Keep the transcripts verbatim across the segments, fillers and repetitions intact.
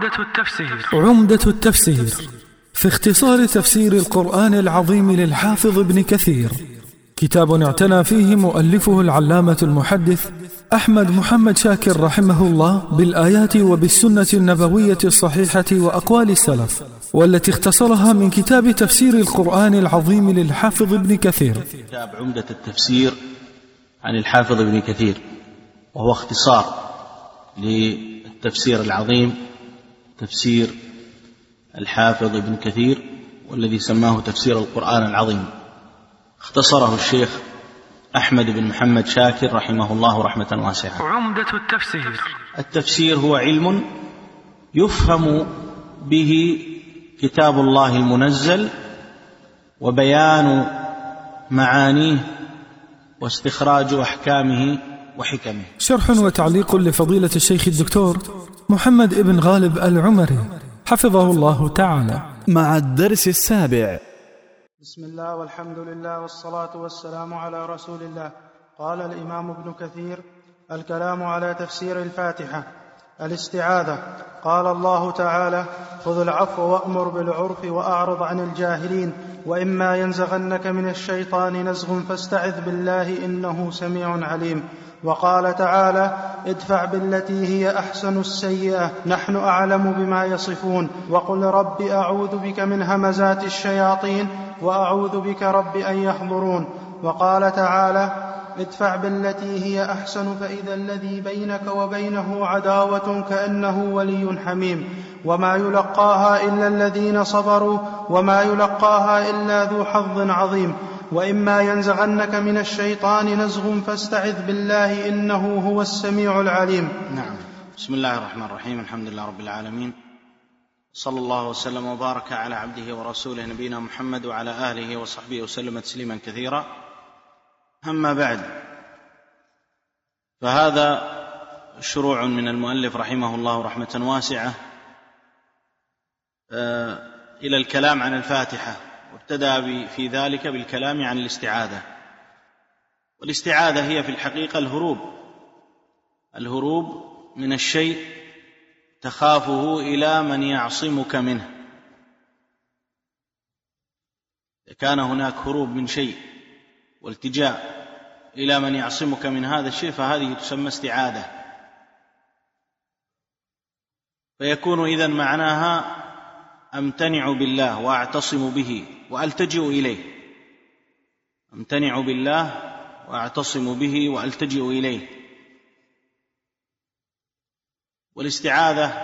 عمدة التفسير عمدة التفسير في اختصار تفسير القرآن العظيم للحافظ ابن كثير، كتاب اعتنى فيه مؤلفه العلامة المحدث أحمد محمد شاكر رحمه الله بالآيات وبالسنة النبوية الصحيحة وأقوال السلف، والتي اختصرها من كتاب تفسير القرآن العظيم للحافظ ابن كثير. كتاب عمدة التفسير عن الحافظ ابن كثير، وهو اختصار للتفسير العظيم تفسير الحافظ ابن كثير، والذي سماه تفسير القرآن العظيم. اختصره الشيخ أحمد بن محمد شاكر رحمه الله رحمة واسعة. عمدة التفسير التفسير هو علم يفهم به كتاب الله المنزل وبيان معانيه واستخراج أحكامه وحكمه. شرح وتعليق لفضيلة الشيخ الدكتور محمد ابن غالب العمري حفظه الله تعالى، مع الدرس السابع. بسم الله والحمد لله والصلاة والسلام على رسول الله. قال الإمام ابن كثير: الكلام على تفسير الفاتحة. الاستعاذة. قال الله تعالى: خذ العفو وأمر بالعرف وأعرض عن الجاهلين، وإما ينزغنك من الشيطان نزغ فاستعذ بالله إنه سميع عليم. وقال تعالى: ادفع بالتي هي أحسن السيئة نحن أعلم بما يصفون، وقل رب أعوذ بك من همزات الشياطين وأعوذ بك رب أن يحضرون. وقال تعالى: ادفع بالتي هي أحسن فإذا الذي بينك وبينه عداوة كأنه ولي حميم، وما يلقاها إلا الذين صبروا وما يلقاها إلا ذو حظ عظيم. وإما ينزغنك من الشيطان نزغ فاستعذ بالله إنه هو السميع العليم. نعم. بسم الله الرحمن الرحيم، الحمد لله رب العالمين، صلى الله وسلم وبارك على عبده ورسوله نبينا محمد وعلى آله وصحبه وسلم تسليما كثيرا. أما بعد، فهذا شروع من المؤلف رحمه الله رحمة واسعة إلى الكلام عن الفاتحة، وابتدأ في ذلك بالكلام عن الاستعاذة. والاستعاذة هي في الحقيقة الهروب الهروب من الشيء تخافه إلى من يعصمك منه. إذا كان هناك هروب من شيء والتجاء إلى من يعصمك من هذا الشيء فهذه تسمى استعاذة. فيكون إذن معناها أمتنع بالله وأعتصم به وألتجئ إليه، أمتنع بالله وأعتصم به وألتجئ إليه. والاستعاذة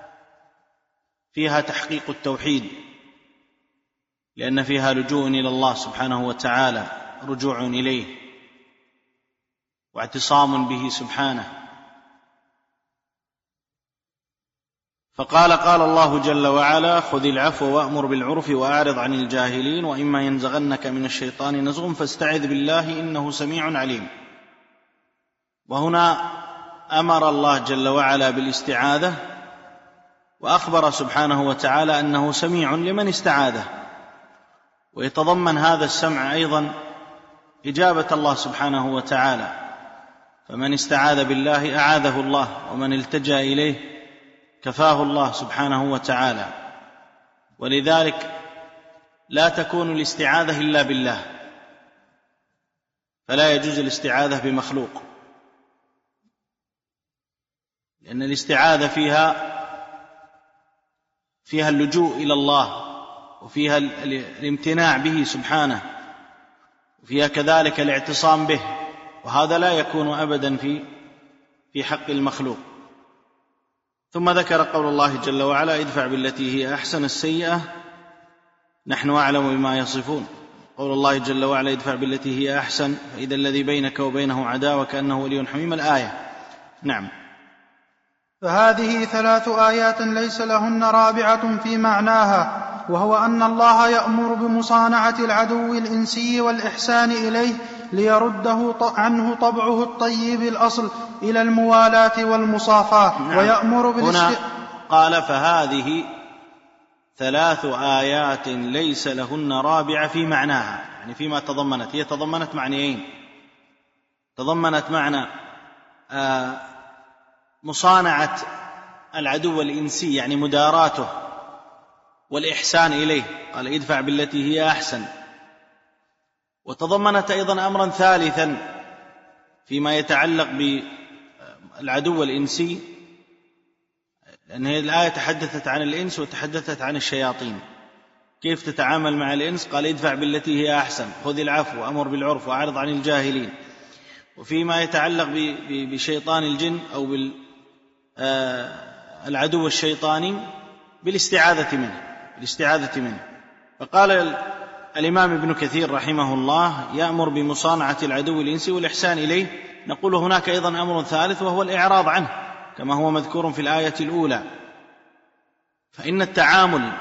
فيها تحقيق التوحيد، لأن فيها لجوء إلى الله سبحانه وتعالى، رجوع إليه واعتصام به سبحانه. فقال قال الله جل وعلا: خذ العفو وأمر بالعرف وأعرض عن الجاهلين، وإما ينزغنك من الشيطان نزغ فاستعذ بالله إنه سميع عليم. وهنا أمر الله جل وعلا بالاستعاذة، وأخبر سبحانه وتعالى أنه سميع لمن استعاذه، ويتضمن هذا السمع أيضا إجابة الله سبحانه وتعالى. فمن استعاذ بالله أعاذه الله، ومن التجأ إليه كفاه الله سبحانه وتعالى. ولذلك لا تكون الاستعاذة إلا بالله، فلا يجوز الاستعاذة بمخلوق، لأن الاستعاذة فيها فيها اللجوء إلى الله، وفيها الامتناع به سبحانه، وفيها كذلك الاعتصام به، وهذا لا يكون أبدا في في حق المخلوق. ثم ذكر قول الله جل وعلا: ادفع بالتي هي أحسن السيئة نحن أعلم بما يصفون. قول الله جل وعلا: ادفع بالتي هي أحسن فإذا الذي بينك وبينه عداوة كأنه ولي حميم، الآية. نعم. فهذه ثلاث آيات ليس لهن رابعة في معناها، وهو أن الله يأمر بمصانعة العدو الإنسي والإحسان إليه ليرده عنه طبعه الطيب الأصل إلى الموالاة والمصافاة. نعم. ويأمر هنا قال: فهذه ثلاث آيات ليس لهن رابعة في معناها، يعني فيما تضمنت. هي تضمنت معنيين، تضمنت معنى آه مصانعة العدو الإنسي يعني مداراته والإحسان إليه، قال ادفع بالتي هي أحسن. وتضمنت أيضا أمرا ثالثا فيما يتعلق بالعدو الإنسي، لأن هذه الآية تحدثت عن الإنس وتحدثت عن الشياطين، كيف تتعامل مع الإنس؟ قال ادفع بالتي هي أحسن، خذ العفو وأمر بالعرف وأعرض عن الجاهلين. وفيما يتعلق بشيطان الجن أو بالعدو الشيطاني بالاستعاذة منه بالاستعاذة منه فقال الإمام ابن كثير رحمه الله يأمر بمصانعة العدو الإنسي والإحسان إليه. نقول هناك أيضا أمر ثالث وهو الإعراض عنه كما هو مذكور في الآية الأولى، فإن التعامل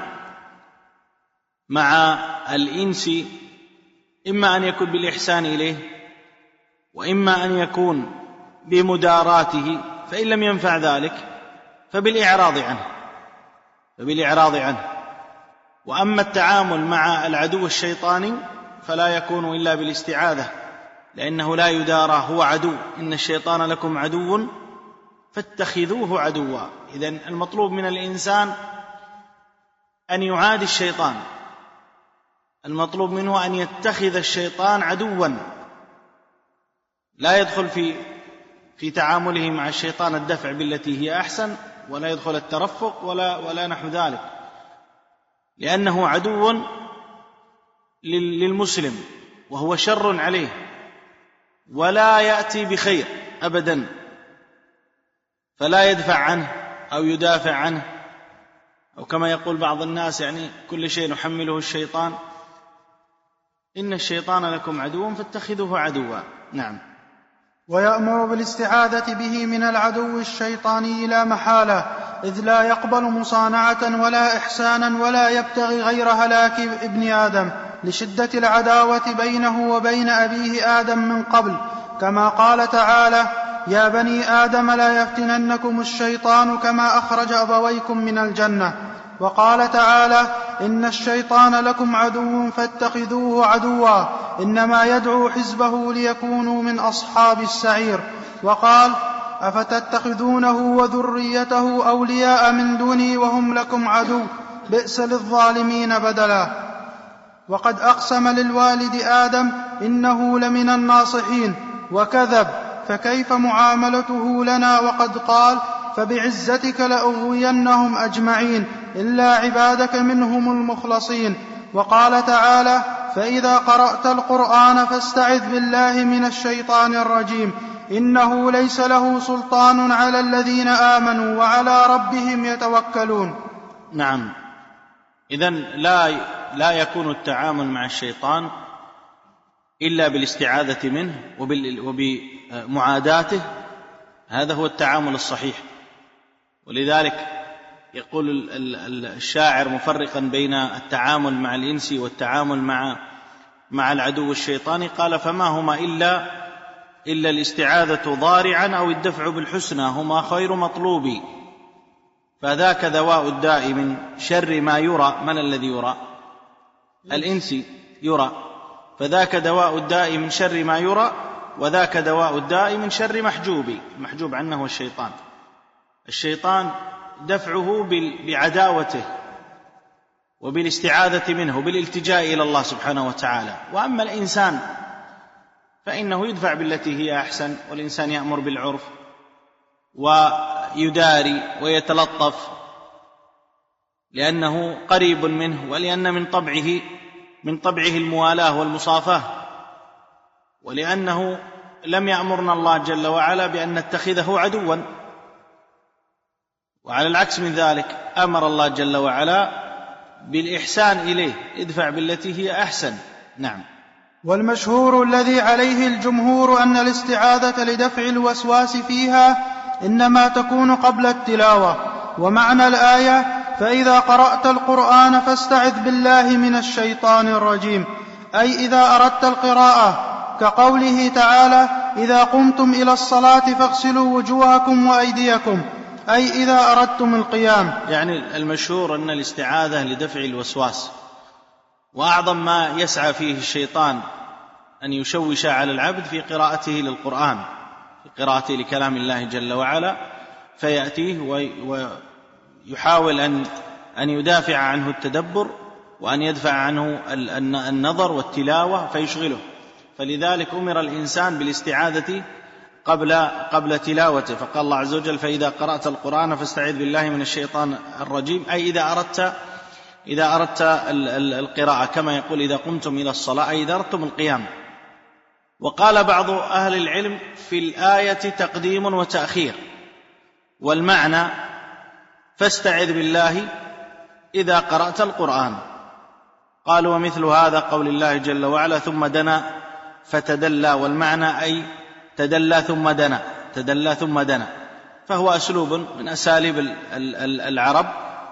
مع الإنس إما أن يكون بالإحسان إليه وإما أن يكون بمداراته، فإن لم ينفع ذلك فبالإعراض عنه فبالإعراض عنه وأما التعامل مع العدو الشيطاني فلا يكون إلا بالاستعاذة، لأنه لا يدارى، هو عدو، إن الشيطان لكم عدو فاتخذوه عدوا. إذن المطلوب من الإنسان أن يعادي الشيطان، المطلوب منه أن يتخذ الشيطان عدوا، لا يدخل في في تعامله مع الشيطان الدفع بالتي هي أحسن، ولا يدخل الترفق ولا ولا نحو ذلك، لأنه عدو للمسلم وهو شر عليه ولا يأتي بخير أبدا، فلا يدفع عنه أو يدافع عنه، أو كما يقول بعض الناس يعني كل شيء نحمله الشيطان، إن الشيطان لكم عدو فاتخذوه عدوا. نعم. ويأمر بالاستعاذة به من العدو الشيطاني لا محالة، إذ لا يقبل مصانعة ولا إحسانا ولا يبتغي غير هلاك ابن آدم، لشدة العداوة بينه وبين أبيه آدم من قبل، كما قال تعالى يا بني آدم لا يفتننكم الشيطان كما أخرج أبويكم من الجنة. وقال تعالى إن الشيطان لكم عدو فاتخذوه عدوا إنما يدعو حزبه ليكونوا من أصحاب السعير. وقال أفتتخذونه وذريته أولياء من دوني وهم لكم عدو بئس للظالمين بدلا. وقد أقسم للوالد آدم إنه لمن الناصحين وكذب، فكيف معاملته لنا وقد قال فبعزتك لأغوينهم أجمعين إلا عبادك منهم المخلصين. وقال تعالى فإذا قرأت القرآن فاستعذ بالله من الشيطان الرجيم إنه ليس له سلطان على الذين آمنوا وعلى ربهم يتوكلون. نعم. إذن لا, لا يكون التعامل مع الشيطان إلا بالاستعاذة منه وبمعاداته، هذا هو التعامل الصحيح. ولذلك يقول الشاعر مفرقا بين التعامل مع الإنس والتعامل مع مع العدو الشيطاني، قال فما هما إلا إلا الاستعاذة ضارعا أو الدفع بالحسنى هما خير مطلوب، فذاك دواء الداء من شر ما يرى. من الذي يرى؟ الإنس يرى، فذاك دواء الداء من شر ما يرى وذاك دواء الداء من شر محجوب. المحجوب عنه هو الشيطان. الشيطان دفعه بعداوته وبالاستعاذة منه بالالتجاء إلى الله سبحانه وتعالى. وأما الإنسان فإنه يدفع بالتي هي أحسن، والإنسان يأمر بالعرف ويداري ويتلطف لأنه قريب منه، ولأن من طبعه من طبعه الموالاة والمصافاة، ولأنه لم يأمرنا الله جل وعلا بأن نتخذه عدوا، وعلى العكس من ذلك أمر الله جل وعلا بالإحسان إليه، ادفع بالتي هي أحسن. نعم. والمشهور الذي عليه الجمهور أن الاستعاذة لدفع الوسواس فيها إنما تكون قبل التلاوة، ومعنى الآية فإذا قرأت القرآن فاستعذ بالله من الشيطان الرجيم، أي إذا أردت القراءة، كقوله تعالى إذا قمتم إلى الصلاة فاغسلوا وجوهكم وأيديكم، أي إذا أردتم القيام. يعني المشهور أن الاستعاذة لدفع الوسواس، وأعظم ما يسعى فيه الشيطان أن يشوش على العبد في قراءته للقرآن، في قراءته لكلام الله جل وعلا، فيأتيه ويحاول أن أن يدافع عنه التدبر وأن يدفع عنه النظر والتلاوة فيشغله. فلذلك أمر الإنسان بالاستعاذة قبل قبل تلاوته، فقال الله عز وجل: فإذا قرأت القرآن فاستعذ بالله من الشيطان الرجيم، أي إذا أردت إذا أردت القراءة، كما يقول: إذا قمتم إلى الصلاة، أي إذا أردتم القيام. وقال بعض أهل العلم في الآية تقديم وتأخير، والمعنى فاستعذ بالله إذا قرأت القرآن. قالوا: ومثل هذا قول الله جل وعلا: ثم دنا فتدلى، والمعنى أي تدلى ثم دنا، تدلى ثم دنا، فهو أسلوب من أساليب العرب،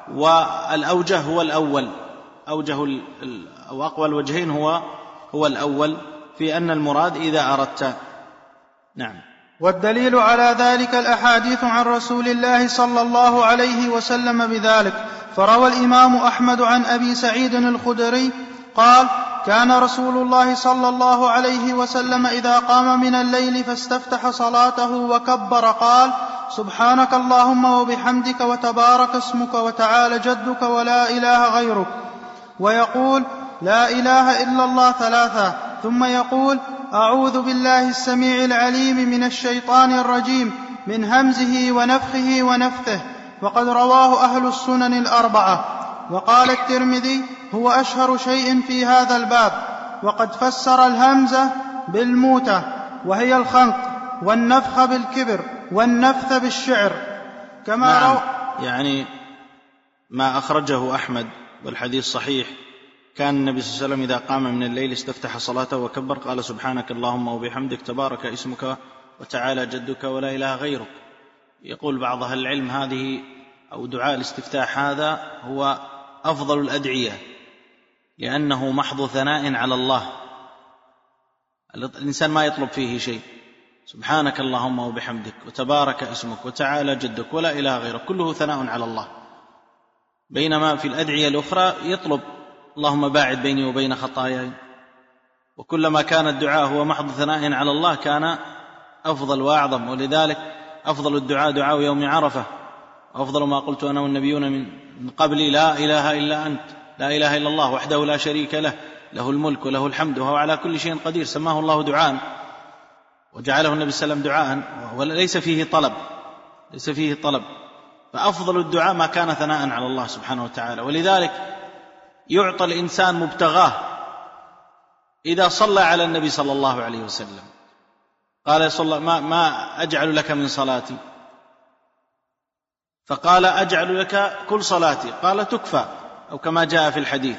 والأوجه هو الأول، أوجه أو أقوى الوجهين هو هو الأول في أن المراد إذا أردت. نعم. والدليل على ذلك الأحاديث عن رسول الله صلى الله عليه وسلم بذلك. فروى الإمام أحمد عن أبي سعيد الخدري قال: كان رسول الله صلى الله عليه وسلم إذا قام من الليل فاستفتح صلاته وكبر قال: سبحانك اللهم وبحمدك وتبارك اسمك وتعالى جدك ولا إله غيرك، ويقول: لا إله إلا الله ثلاثة، ثم يقول: أعوذ بالله السميع العليم من الشيطان الرجيم من همزه ونفخه ونفثه. وقد رواه أهل السنن الأربعة. وقال الترمذي: هو أشهر شيء في هذا الباب. وقد فسر الهمزة بالموتة وهي الخنق، والنفخ بالكبر، والنفث بالشعر، كما نعم. رو... يعني ما أخرجه أحمد والحديث صحيح، كان النبي صلى الله عليه وسلم إذا قام من الليل استفتح صلاته وكبر قال: سبحانك اللهم وبحمدك تبارك اسمك وتعالى جدك ولا إله غيرك. يقول بعض أهل العلم هذه أو دعاء الاستفتاح هذا هو أفضل الأدعية، لأنه محض ثناء على الله، الإنسان ما يطلب فيه شيء. سبحانك اللهم وبحمدك وتبارك اسمك وتعالى جدك ولا إله غيرك، كله ثناء على الله. بينما في الأدعية الأخرى يطلب: اللهم باعد بيني وبين خطاياي. وكلما كان الدعاء هو محض ثناء على الله كان أفضل وأعظم. ولذلك أفضل الدعاء دعاء يوم عرفة، أفضل ما قلت أنا والنبيون من قبلي: لا إله إلا أنت، لا إله إلا الله وحده لا شريك له، له الملك وله الحمد وهو على كل شيء قدير. سماه الله دعاء، وجعله النبي صلى الله عليه وسلم دعاء، وليس فيه طلب، ليس فيه طلب. فأفضل الدعاء ما كان ثناء على الله سبحانه وتعالى. ولذلك يعطى الإنسان مبتغاه إذا صلى على النبي صلى الله عليه وسلم. قال صلى ما, ما أجعل لك من صلاتي؟ فقال: أجعل لك كل صلاتي. قال: تكفى، أو كما جاء في الحديث.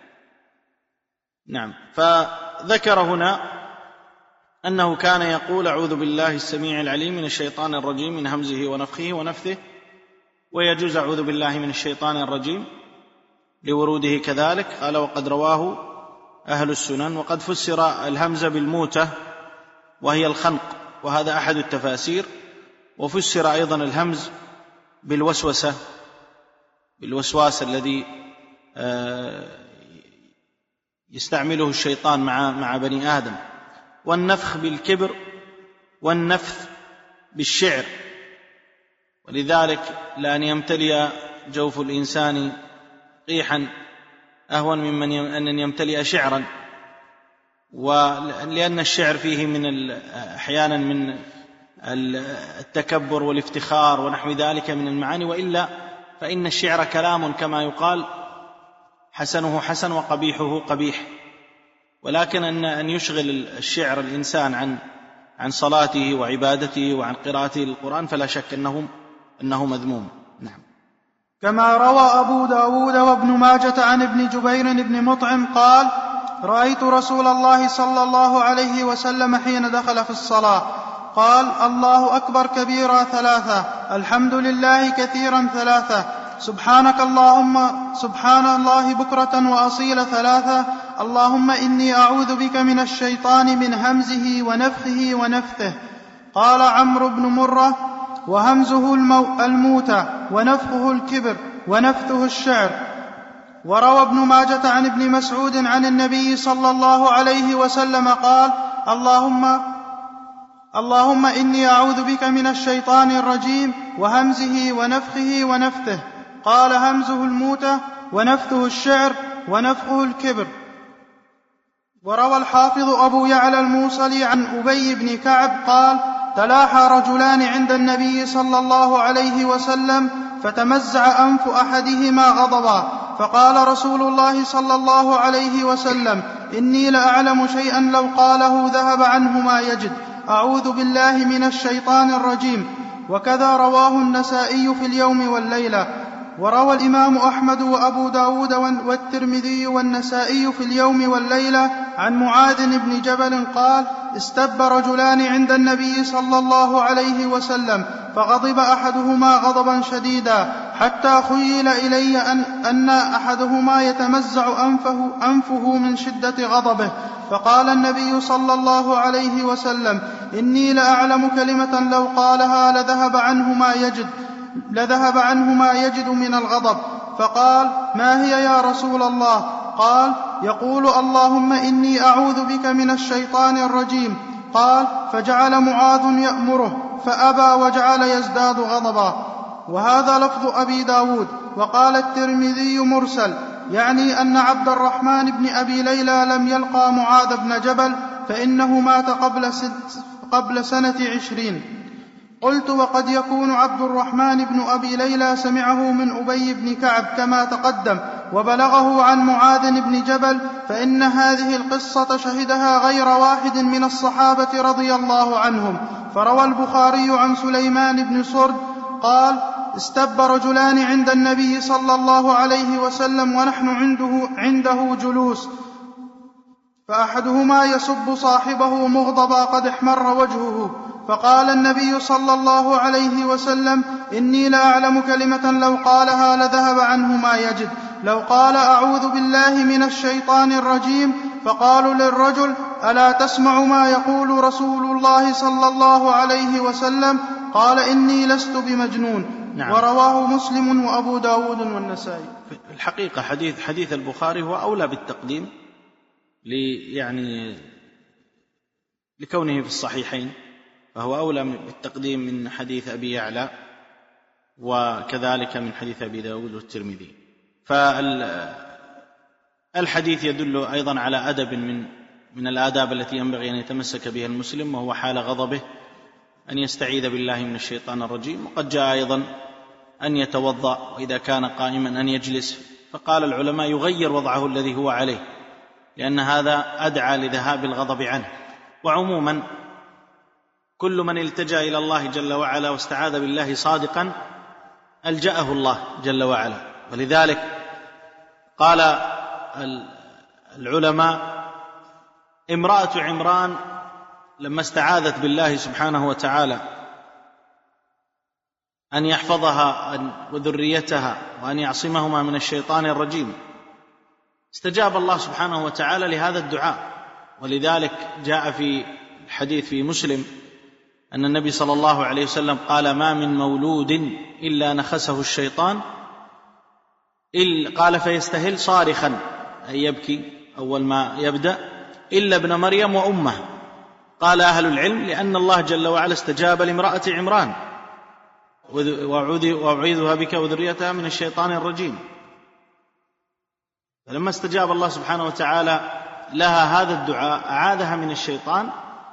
نعم. فذكر هنا أنه كان يقول: أعوذ بالله السميع العليم من الشيطان الرجيم من همزه ونفخه ونفثه. ويجوز أعوذ بالله من الشيطان الرجيم لوروده كذلك. قال: وقد رواه أهل السنن. وقد فسر الهمزة بالموتة وهي الخنق، وهذا أحد التفاسير. وفسر أيضا الهمز بالوسوسة، بالوسواس الذي يستعمله الشيطان مع مع بني آدم. والنفخ بالكبر، والنفث بالشعر. ولذلك لأن يمتلئ جوف الإنسان قيحا أهون ممن أن يمتلئ شعرا، ولأن الشعر فيه من أحيانا من التكبر والافتخار ونحو ذلك من المعاني. وإلا فإن الشعر كلام كما يقال: حسنه حسن وقبيحه قبيح. ولكن أن أن يشغل الشعر الإنسان عن عن صلاته وعبادته وعن قراءته للقرآن فلا شك أنه أنه مذموم. نعم. كما روى أبو داود وابن ماجة عن ابن جبير بن مطعم قال: رأيت رسول الله صلى الله عليه وسلم حين دخل في الصلاة قال: الله أكبر كبيرا ثلاثة، الحمد لله كثيرا ثلاثة، سبحانك اللهم سبحان الله بكرة وأصيل ثلاثة، اللهم إني أعوذ بك من الشيطان من همزه ونفخه ونفثه. قال عمرو بن مرة: وهمزه الموتى، ونفخه الكبر، ونفثه الشعر. وروى ابن ماجة عن ابن مسعود عن النبي صلى الله عليه وسلم قال: اللهم اللهم إني أعوذ بك من الشيطان الرجيم وهمزه ونفخه ونفثه. قال همزه الموتة، ونفثه الشعر، ونفخه الكبر. وروى الحافظ أبو يعلى الموصلي عن أبي بن كعب قال: تلاحى رجلان عند النبي صلى الله عليه وسلم فتمزع أنف أحدهما غضبا، فقال رسول الله صلى الله عليه وسلم: إني لأعلم شيئا لو قاله ذهب عنه ما يجد، أعوذ بالله من الشيطان الرجيم. وكذا رواه النسائي في اليوم والليلة. وروى الإمام أحمد وأبو داود والترمذي والنسائي في اليوم والليلة عن معاذ بن جبل قال: استب رجلان عند النبي صلى الله عليه وسلم فغضب أحدهما غضبا شديدا حتى خيل إلي أن, أن أحدهما يتمزع أنفه, أنفه من شدة غضبه، فقال النبي صلى الله عليه وسلم: إني لأعلم كلمة لو قالها لذهب عنه ما يجد لذهب عنه ما يجد من الغضب. فقال: ما هي يا رسول الله؟ قال: يقول: اللهم إني أعوذ بك من الشيطان الرجيم. قال: فجعل معاذ يأمره فأبى وجعل يزداد غضبا. وهذا لفظ أبي داود. وقال الترمذي مرسل، يعني أن عبد الرحمن بن أبي ليلى لم يلقى معاذ بن جبل، فإنه مات قبل, ست قبل سنة عشرين. قلت: وقد يكون عبد الرحمن بن أبي ليلى سمعه من أبي بن كعب كما تقدم وبلغه عن معاذ بن جبل، فإن هذه القصة شهدها غير واحد من الصحابة رضي الله عنهم. فروى البخاري عن سليمان بن صرد قال: استب رجلان عند النبي صلى الله عليه وسلم ونحن عنده, عنده جلوس، فأحدهما يسب صاحبه مغضبا قد احمر وجهه، فقال النبي صلى الله عليه وسلم: إني لأعلم كلمة لو قالها لذهب عنه ما يجد، لو قال: أعوذ بالله من الشيطان الرجيم. فقالوا للرجل: ألا تسمع ما يقول رسول الله صلى الله عليه وسلم؟ قال: إني لست بمجنون. نعم. ورواه مسلم وأبو داود والنسائي. الحقيقة حديث, حديث البخاري هو أولى بالتقديم يعني لكونه في الصحيحين، فهو أولى بالتقديم من حديث أبي يعلى وكذلك من حديث أبي داود والترمذي. فالحديث يدل أيضا على أدب من من الآداب التي ينبغي أن يتمسك بها المسلم، وهو حال غضبه أن يستعيذ بالله من الشيطان الرجيم. وقد جاء أيضا أن يتوضأ، وإذا كان قائما أن يجلس، فقال العلماء يغير وضعه الذي هو عليه، لأن هذا أدعى لذهاب الغضب عنه. وعموما كل من التجأ إلى الله جل وعلا واستعاذ بالله صادقا ألجأه الله جل وعلا. ولذلك قال العلماء: امرأة عمران لما استعاذت بالله سبحانه وتعالى أن يحفظها وذريتها وأن يعصمهما من الشيطان الرجيم، استجاب الله سبحانه وتعالى لهذا الدعاء. ولذلك جاء في الحديث في مسلم أن النبي صلى الله عليه وسلم قال: ما من مولود إلا نخسه الشيطان، قال فيستهل صارخا، أي يبكي أول ما يبدأ، إلا ابن مريم وأمه. قال أهل العلم: لأن الله جل وعلا استجاب لامرأة عمران: وأعوذها بك وذريتها من الشيطان الرجيم. فلما استجاب الله سبحانه وتعالى لها هذا الدعاء أعاذها من الشيطان،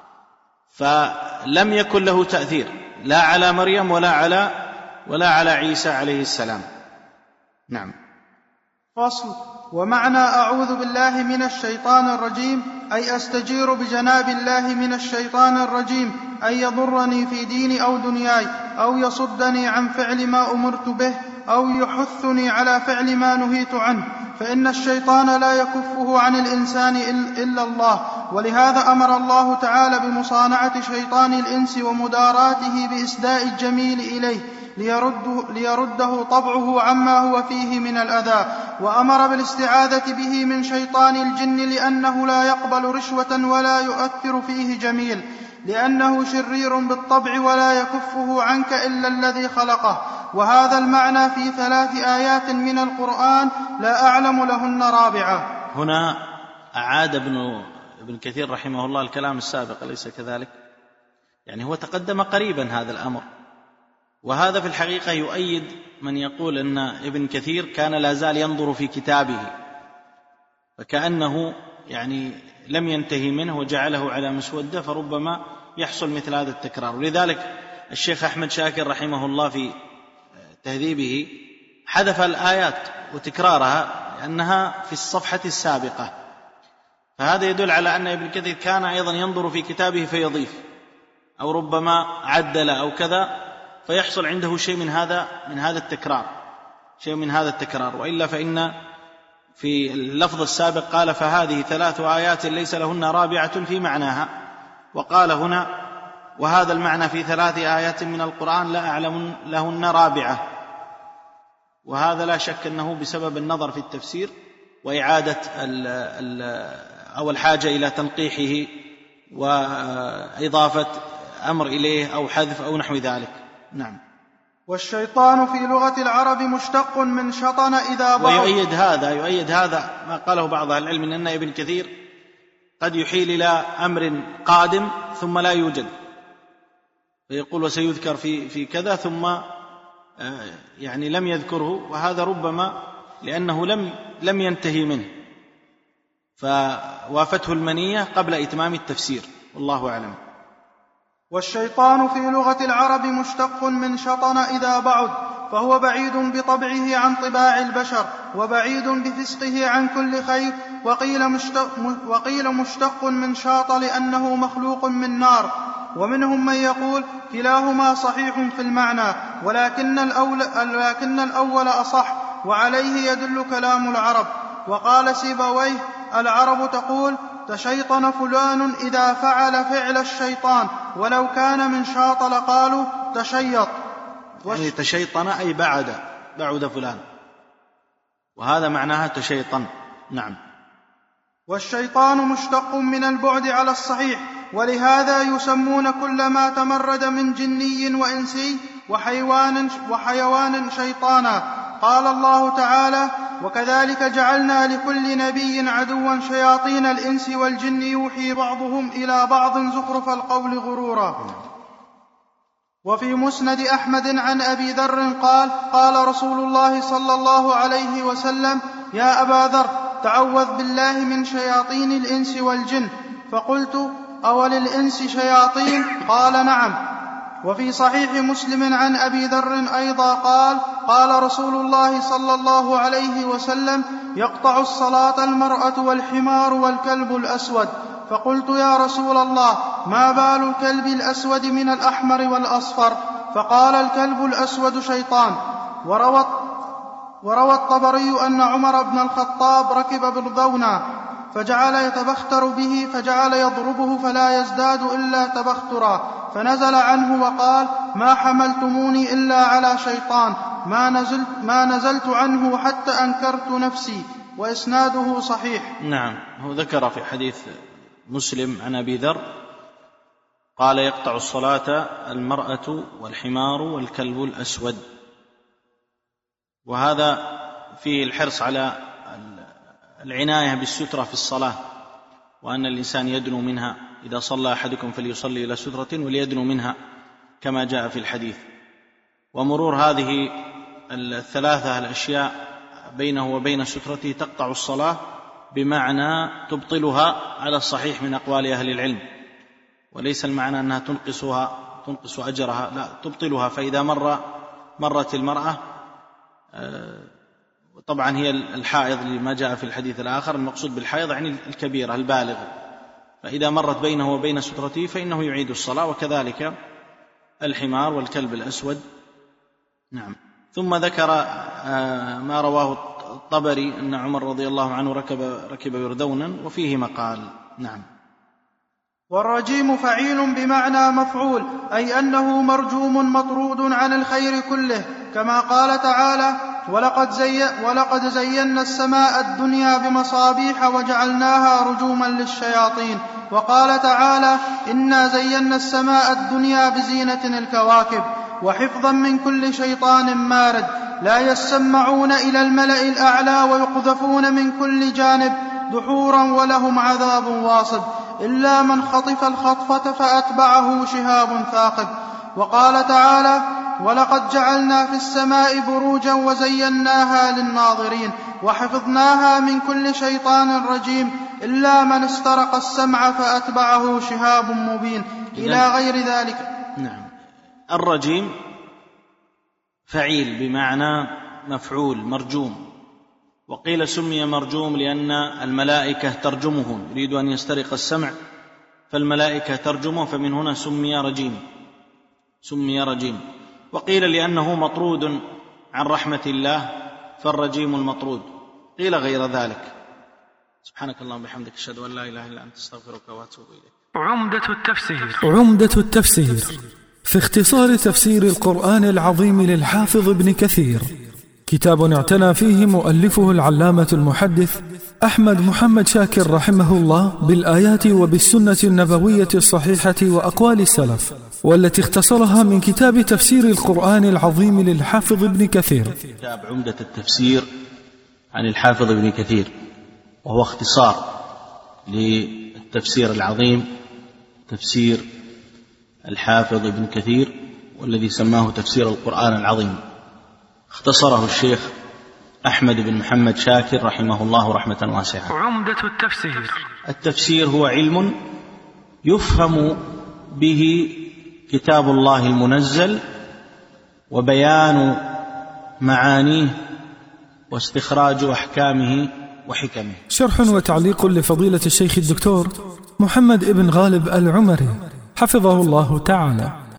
فلم يكن له تأثير لا على مريم ولا على ولا على عيسى عليه السلام. نعم. فصل. ومعنى أعوذ بالله من الشيطان الرجيم أي أستجير بجناب الله من الشيطان الرجيم، أي يضرني في ديني أو دنياي، أو يصدني عن فعل ما أمرت به، أو يحثني على فعل ما نهيت عنه، فإن الشيطان لا يكفه عن الإنسان إلا الله. ولهذا أمر الله تعالى بمصانعة شيطان الإنس ومداراته بإسداء الجميل إليه ليرده, ليرده طبعه عما هو فيه من الأذى، وأمر بالاستعاذة به من شيطان الجن لأنه لا يقبل رشوة ولا يؤثر فيه جميل، لأنه شرير بالطبع ولا يكفه عنك إلا الذي خلقه. وهذا المعنى في ثلاث آيات من القرآن لا أعلم لهن رابعة. هنا أعاد ابن, ابن كثير رحمه الله الكلام السابق، أليس كذلك؟ يعني هو تقدم قريبا هذا الأمر، وهذا في الحقيقة يؤيد من يقول أن ابن كثير كان لا زال ينظر في كتابه، فكأنه يعني لم ينتهي منه وجعله على مسودة، فربما يحصل مثل هذا التكرار. ولذلك الشيخ أحمد شاكر رحمه الله في تهذيبه حذف الآيات وتكرارها لأنها في الصفحة السابقة، فهذا يدل على أن ابن كثير كان أيضا ينظر في كتابه فيضيف أو ربما عدل أو كذا، فيحصل عنده شيء من هذا من هذا التكرار شيء من هذا التكرار وإلا فإن في اللفظ السابق قال فهذه ثلاث آيات ليس لهن رابعة في معناها، وقال هنا وهذا المعنى في ثلاث آيات من القرآن لا أعلم لهن رابعة، وهذا لا شك أنه بسبب النظر في التفسير وإعادة ال ال أو الحاجة إلى تنقيحه وإضافة أمر إليه أو حذف أو نحو ذلك. نعم. والشيطان في لغة العرب مشتق من شطن إذا بعض. ويؤيد هذا يؤيد هذا ما قاله بعض أهل العلم، أن ابن كثير قد يحيل إلى أمر قادم ثم لا يوجد، فيقول وسيذكر في في كذا ثم يعني لم يذكره، وهذا ربما لأنه لم لم ينتهي منه فوافته المنية قبل إتمام التفسير، والله أعلم. والشيطان في لغة العرب مشتق من شطن إذا بعد، فهو بعيد بطبعه عن طباع البشر وبعيد بفسقه عن كل خير. وقيل مشتق, وقيل مشتق من شاط لأنه مخلوق من نار، ومنهم من يقول كلاهما صحيح في المعنى ولكن الأول, لكن الأول أصح، وعليه يدل كلام العرب. وقال سيبويه العرب تقول تشيطن فلان إذا فعل فعل الشيطان، ولو كان من شاط لقالوا تشيط. يعني تشيطن أي بعد بعد فلان، وهذا معناها تشيطن. نعم. والشيطان مشتق من البعد على الصحيح، ولهذا يسمون كل ما تمرد من جني وإنسي وحيوان, وحيوان شيطانا. قال الله تعالى وكذلك جعلنا لكل نبي عدوا شياطين الإنس والجن يوحي بعضهم إلى بعض زخرف القول غرورا. وفي مسند أحمد عن أبي ذر قال قال رسول الله صلى الله عليه وسلم يا أبا ذر تعوذ بالله من شياطين الإنس والجن. فقلت أوللإنس شياطين؟ قال نعم. وفي صحيح مسلم عن أبي ذر أيضا قال قال رسول الله صلى الله عليه وسلم يقطع الصلاة المرأة والحمار والكلب الأسود. فقلت يا رسول الله ما بال الكلب الأسود من الأحمر والأصفر؟ فقال الكلب الأسود شيطان. وروى, وروى الطبري أن عمر بن الخطاب ركب برذونا فجعل يتبختر به فجعل يضربه فلا يزداد إلا تبخترا، فنزل عنه وقال ما حملتموني إلا على شيطان، ما نزلت, ما نزلت عنه حتى أنكرت نفسي. وإسناده صحيح. نعم. هو ذكر في حديث مسلم عن أبي ذر قال يقطع الصلاة المرأة والحمار والكلب الأسود، وهذا فيه الحرص على العناية بالسترة في الصلاة، وأن الإنسان يدنو منها، إذا صلى أحدكم فليصلي إلى سترة وليدنو منها كما جاء في الحديث. ومرور هذه الثلاثة الأشياء بينه وبين سترته تقطع الصلاة، بمعنى تبطلها على الصحيح من أقوال أهل العلم، وليس المعنى أنها تنقصها تنقص أجرها، لا، تبطلها. فإذا مر مرت المرأة، طبعا هي الحائض لما جاء في الحديث الآخر، المقصود بالحائض يعني الكبيرة البالغة، فإذا مرت بينه وبين سترته فإنه يعيد الصلاة، وكذلك الحمار والكلب الأسود. نعم. ثم ذكر ما رواه الطبري أن عمر رضي الله عنه ركب, ركب بردونا وفيه مقال. نعم. والرجيم فعيل بمعنى مفعول، أي أنه مرجوم مطرود عن الخير كله، كما قال تعالى ولقد, زي ولقد زينا السماء الدنيا بمصابيح وجعلناها رجوما للشياطين. وقال تعالى إنا زينا السماء الدنيا بزينة الكواكب وحفظا من كل شيطان مارد، لا يسمعون إلى الملأ الأعلى ويقذفون من كل جانب دحورا ولهم عذاب واصب إلا من خطف الخطفة فأتبعه شهاب ثاقب. وقال تعالى ولقد جعلنا في السماء بروجا وزيناها للناظرين وحفظناها من كل شيطان رجيم إلا من استرق السمع فأتبعه شهاب مبين إلى غير ذلك. نعم. الرجيم فعيل بمعنى مفعول مرجوم، وقيل سمي مرجوم لأن الملائكة ترجمه، يريد أن يسترق السمع فالملائكة ترجمه، فمن هنا سمي رجيم سمي رجيم. وقيل لأنه مطرود عن رحمة الله فالرجيم المطرود، قيل غير ذلك. سبحانك اللهم وبحمدك أشهد أن لا إله إلا أنت أستغفرك وأتوب إليك. عمدة التفسير عمدة التفسير في اختصار تفسير القرآن العظيم للحافظ ابن كثير، كتاب اعتنى فيه مؤلفه العلامة المحدث أحمد محمد شاكر رحمه الله بالآيات وبالسنة النبوية الصحيحة وأقوال السلف، والتي اختصرها من كتاب تفسير القرآن العظيم للحافظ ابن كثير. كتاب عمدة التفسير عن الحافظ ابن كثير، وهو اختصار للتفسير العظيم تفسير الحافظ ابن كثير، والذي سماه تفسير القرآن العظيم. اختصره الشيخ أحمد بن محمد شاكر رحمه الله رحمة واسعة. عمدة التفسير التفسير هو علم يفهم به كتاب الله المنزل وبيان معانيه واستخراج أحكامه وحكمه. شرح وتعليق لفضيلة الشيخ الدكتور محمد ابن غالب العمري حفظه الله تعالى.